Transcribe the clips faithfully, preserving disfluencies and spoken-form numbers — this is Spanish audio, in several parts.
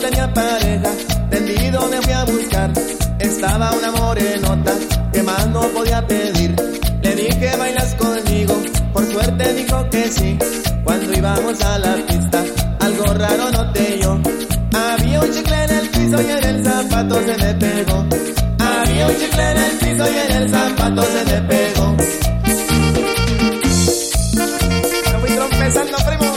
tenía pareja, tendido me fui a buscar. Estaba una morenota que más no podía pedir. Le dije, ¿bailas conmigo? Por suerte dijo que sí. Cuando íbamos a la pista, algo raro noté yo. Había un chicle en el piso y en el zapato se me pegó. Había un chicle en el piso y en el zapato se me pegó. Me fui trompezando, primo.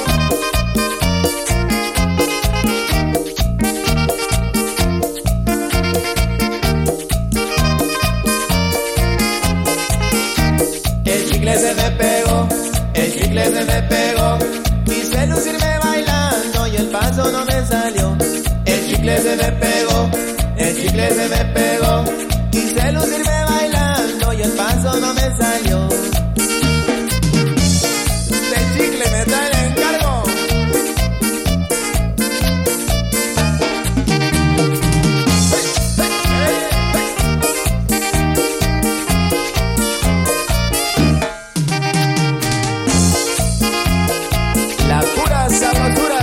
El chicle se me pegó, el chicle se me pegó. Quise lucirme bailando y el paso no me salió. El chicle se me pegó, el chicle se me pegó. Quise lucirme bailando y el paso no me salió. Este chicle me trae el encargo. La pura sabrosura.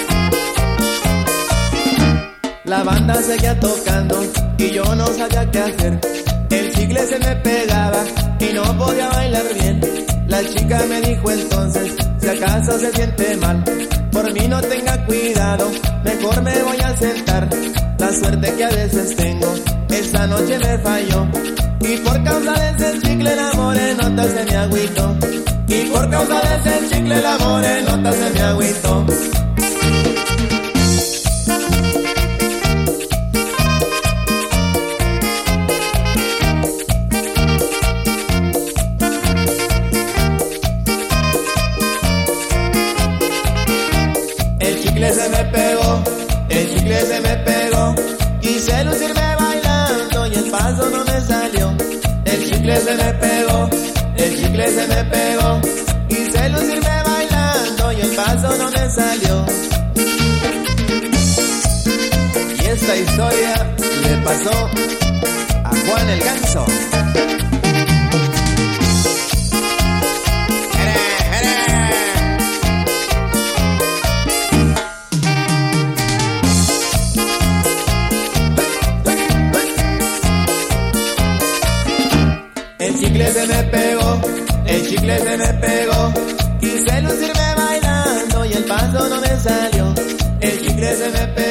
La banda seguía tocando y yo no sabía qué hacer. El chicle se me pegaba y no podía bailar bien. La chica me dijo entonces, si acaso se siente mal, por mí no tenga cuidado, mejor me voy a sentar. La suerte que a veces tengo, esta noche me falló. Y por causa de ese chicle la morenota se me agüitó. Y por causa de ese chicle la morenota se me agüitó. El chicle se me pegó, el chicle se me pegó. Quise lucirme bailando y el paso no me salió. El chicle se me pegó, el chicle se me pegó. Quise lucirme bailando y el paso no me salió. Y esta historia le pasó a Juan el Ganso. El chicle se me pegó, el chicle se me pegó. Quise lucirme bailando y el paso no me salió. El chicle se me pegó.